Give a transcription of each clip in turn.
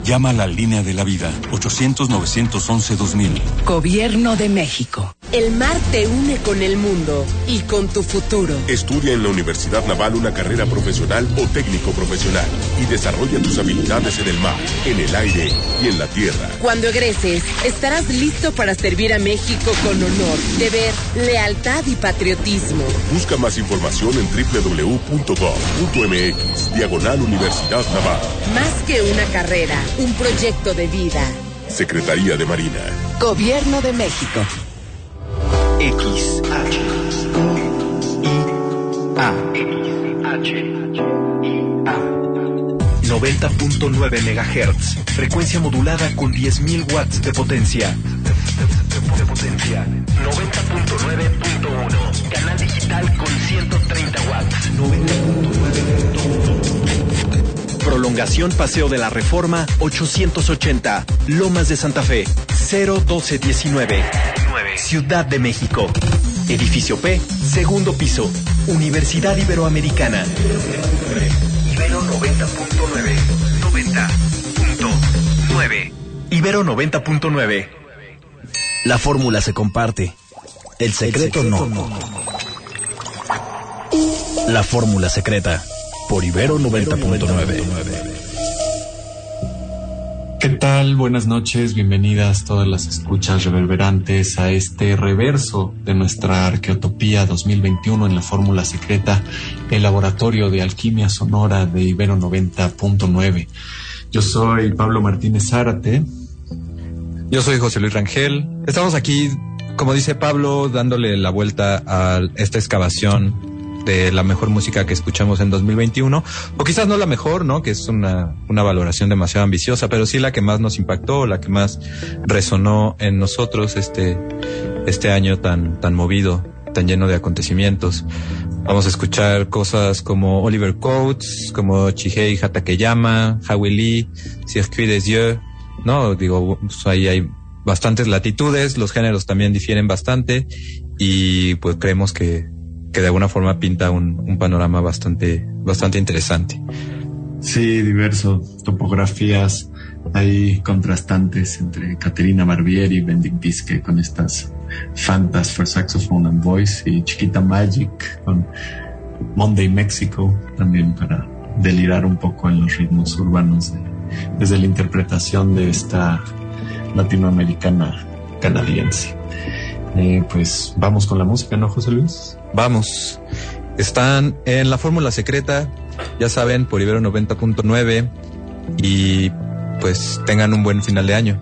Llama a la línea de la vida, 800-911-2000. Gobierno de México. El mar te une con el mundo y con tu futuro. Estudia en la Universidad Naval una carrera profesional o técnico profesional y desarrolla tus habilidades en el mar, en el aire y en la tierra. Cuando egreses, estarás listo para servir a México con honor, deber, lealtad y patriotismo. Busca más información en www.gov.mx/Universidad Naval. Más que una carrera, un proyecto de vida. Secretaría de Marina. Gobierno de México. X H I A 90.9 MHz, frecuencia modulada con 10.000 watts de potencia. 90.9.1, canal digital con 130 watts. 90.9.1. Prolongación Paseo de la Reforma 880, Lomas de Santa Fe, 01219. Ciudad de México. Edificio P, segundo piso. Universidad Iberoamericana. Ibero 90.9. 90.9. Ibero 90.9. La fórmula se comparte. El secreto no. La fórmula secreta. Por Ibero 90.9. ¿Qué tal? Buenas noches, bienvenidas todas las escuchas reverberantes a este reverso de nuestra Arqueotopía 2021 en la fórmula secreta, el laboratorio de alquimia sonora de Ibero 90.9. Yo soy Pablo Martínez Zárate. Yo soy José Luis Rangel. Estamos aquí, como dice Pablo, dándole la vuelta a esta excavación de la mejor música que escuchamos en 2021, o quizás no la mejor, ¿no? Que es una valoración demasiado ambiciosa, pero sí la que más nos impactó, la que más resonó en nosotros este año tan movido, tan lleno de acontecimientos. Vamos a escuchar cosas como Oliver Coates, como Chihei Hatakeyama, Howie Lee, Circuit des Yeux, ¿no? Digo, pues ahí hay bastantes latitudes, los géneros también difieren bastante, y pues creemos que de alguna forma pinta un panorama bastante interesante. Sí, diverso, topografías ahí contrastantes entre Caterina Barbieri y Benedict Bisque con estas Fantas for Saxophone and Voice, y Chiquita Magic con Monday Mexico, también para delirar un poco en los ritmos urbanos desde la interpretación de esta latinoamericana canadiense. Pues vamos con la música, ¿no, José Luis? Vamos. Están en la fórmula secreta, ya saben, por Ibero 90.9, y pues tengan un buen final de año.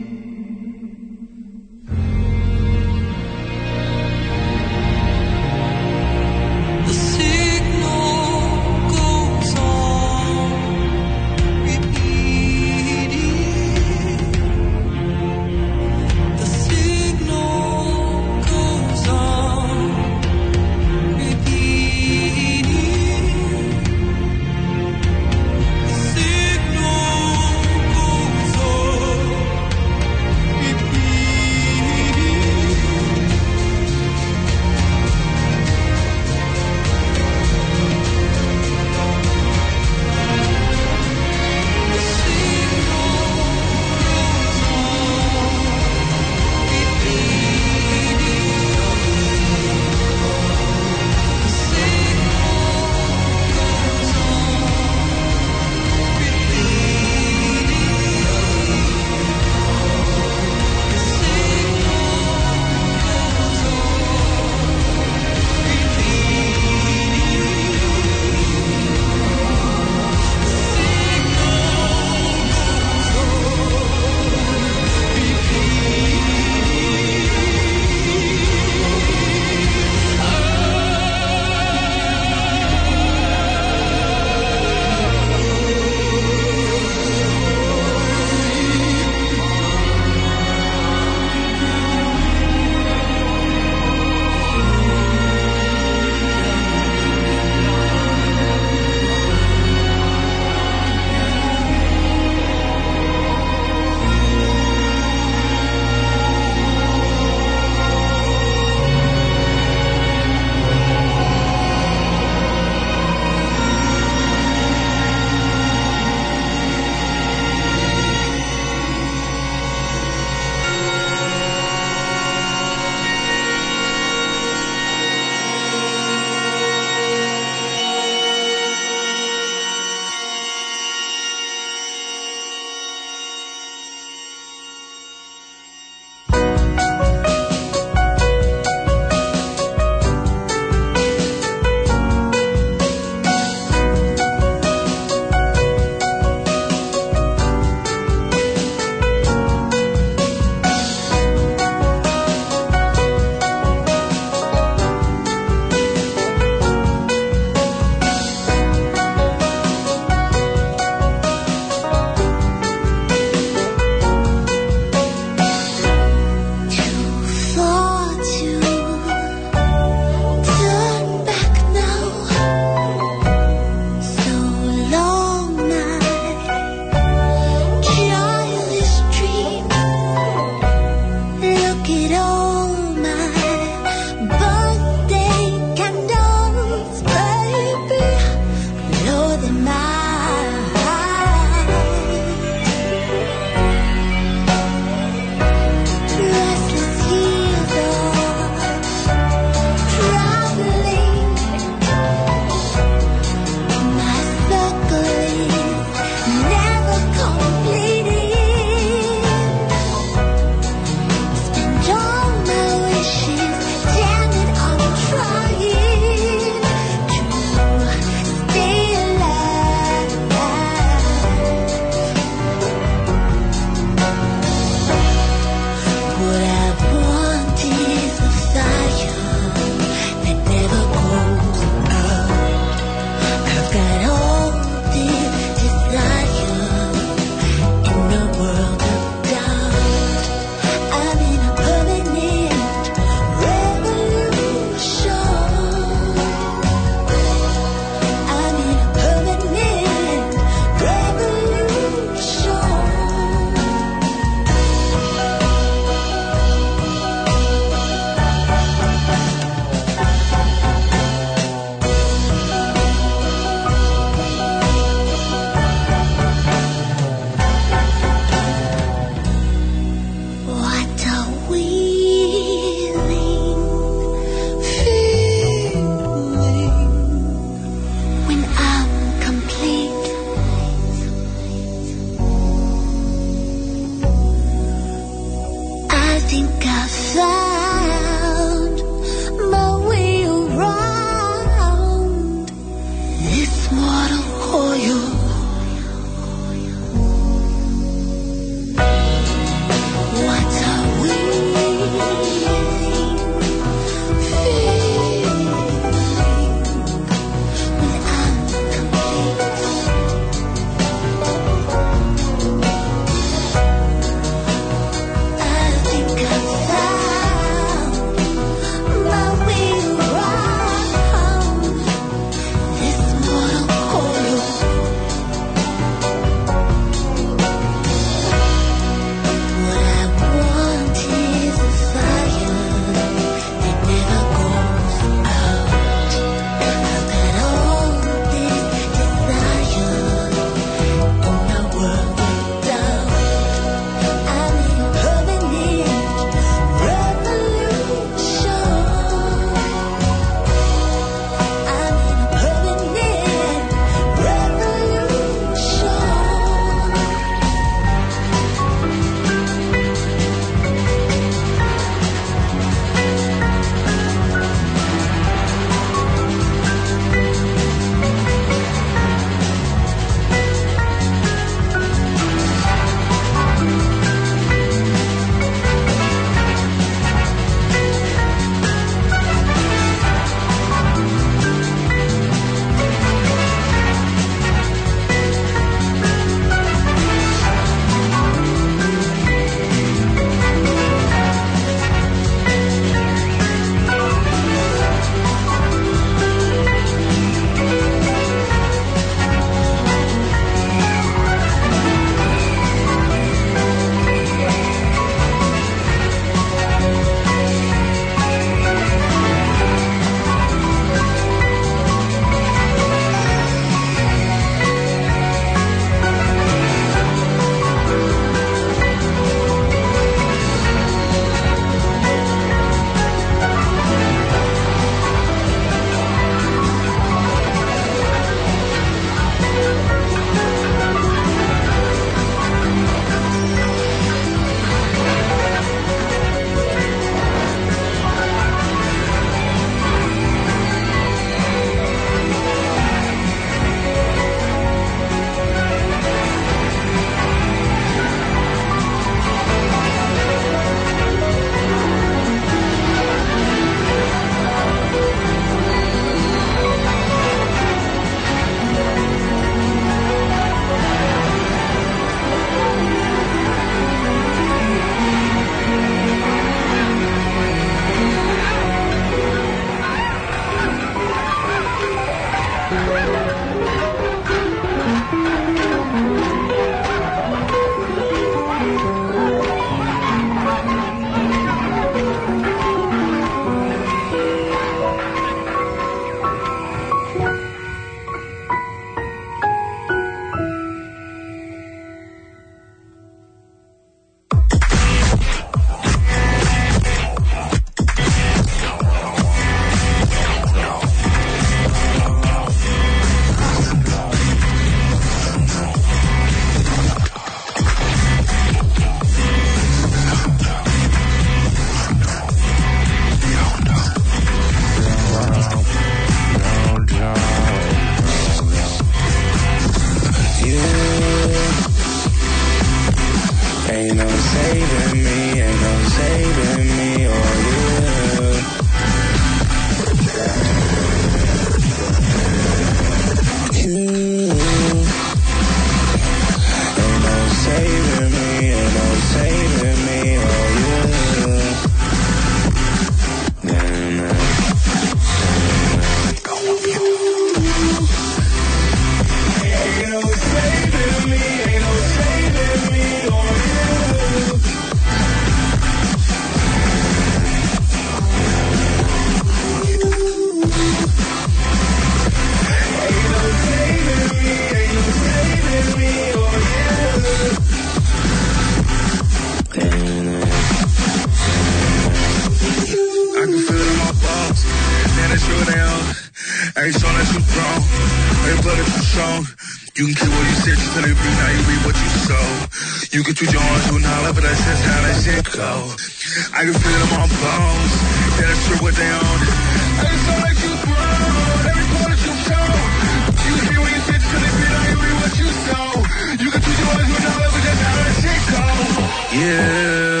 Ain't shown that you grown, ain't blood that you strong. You can keep what you said, just let it be, now you reap what you sow. You can tweet your own, do not love, but that's just how that shit go. I can feel them on bones, yeah, that's true what they own. Ain't shown that you grown, every part that you show. You can keep what you said, just let it be, now you reap what you sow. You can tweet your own, do not love, but that's how that shit go. Yeah.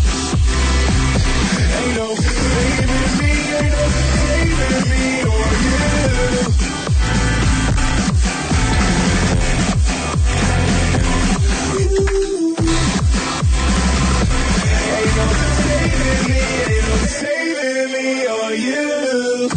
Ain't no saving me, ain't no saving me, or you. Saving me or you.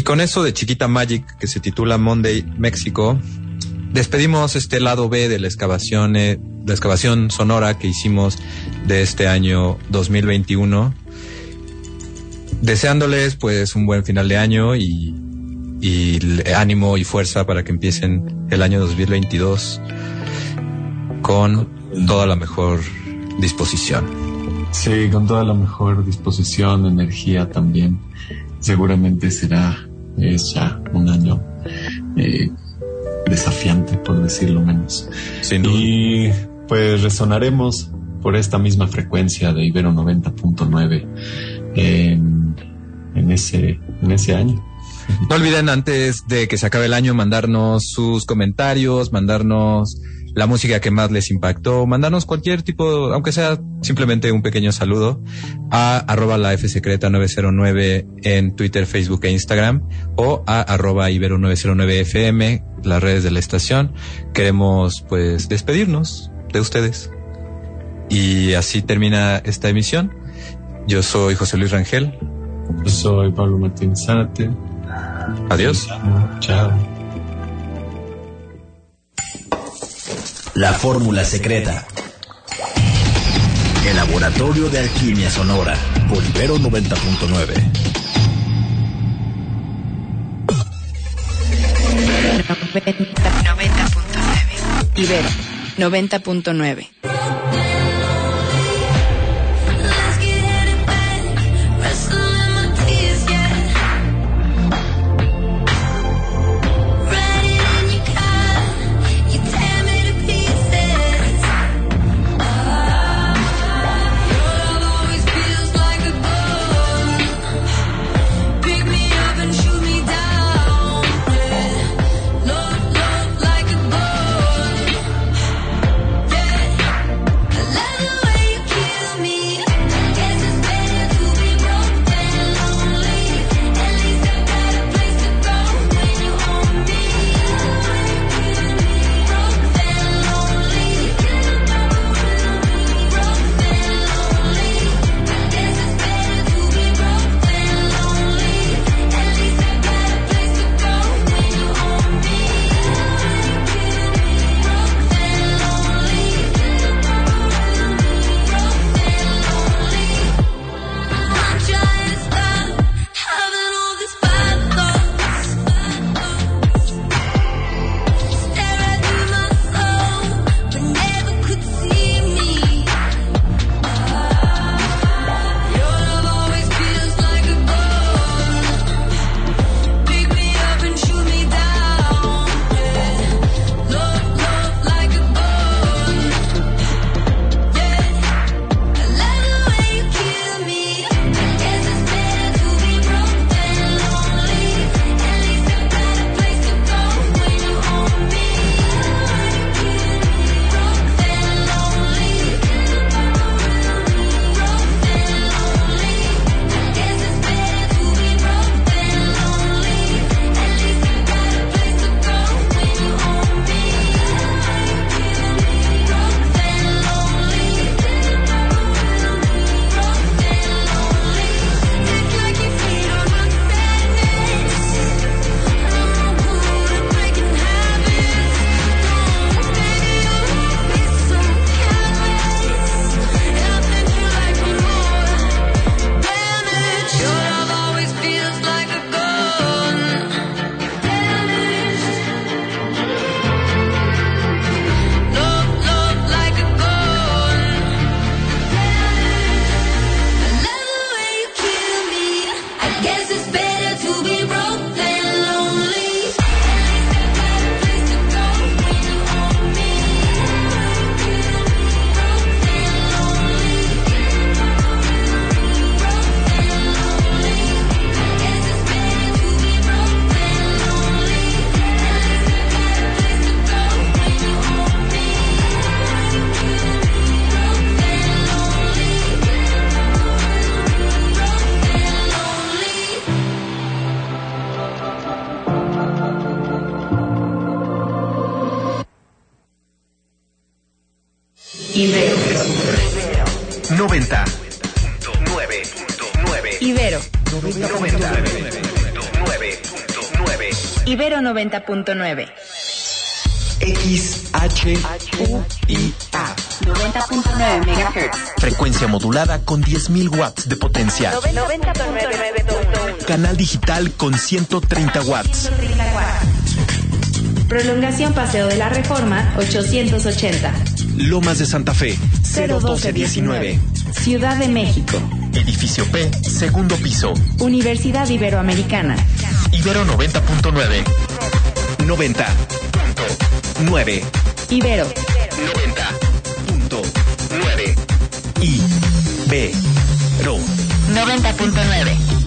Y con eso de Chiquita Magic, que se titula Monday México, despedimos este lado B de la excavación sonora que hicimos de este año 2021, deseándoles pues un buen final de año y ánimo y fuerza para que empiecen el año 2022 con toda la mejor disposición. Sí, con toda la mejor disposición, energía también. Seguramente es ya un año desafiante, por decirlo menos. Sin duda. Y pues resonaremos por esta misma frecuencia de Ibero 90.9 en ese año. No olviden, antes de que se acabe el año, mandarnos sus comentarios, mandarnos la música que más les impactó, mandarnos cualquier tipo, aunque sea simplemente un pequeño saludo, a @lafsecreta909 en Twitter, Facebook e Instagram, o a @ibero909fm, las redes de la estación. Queremos pues despedirnos de ustedes. Y así termina esta emisión. Yo soy José Luis Rangel. Yo soy Pablo Martín Zárate. Adiós. Chao. La fórmula secreta. El laboratorio de alquimia sonora. Por Ibero 90.9. Ibero 90.9. Ibero 90.9. Ibero 90.9. Ibero 90.9. XHUIA 90.9 MHz. Frecuencia modulada con 10.000 watts de potencia. 90.9. Canal digital con 130 watts. Prolongación Paseo de la Reforma 880. Lomas de Santa Fe 01219. Ciudad de México. Edificio P, segundo piso. Universidad Iberoamericana. Ibero 90.9. 90.9. Ibero 90.9. Ibero 90.9.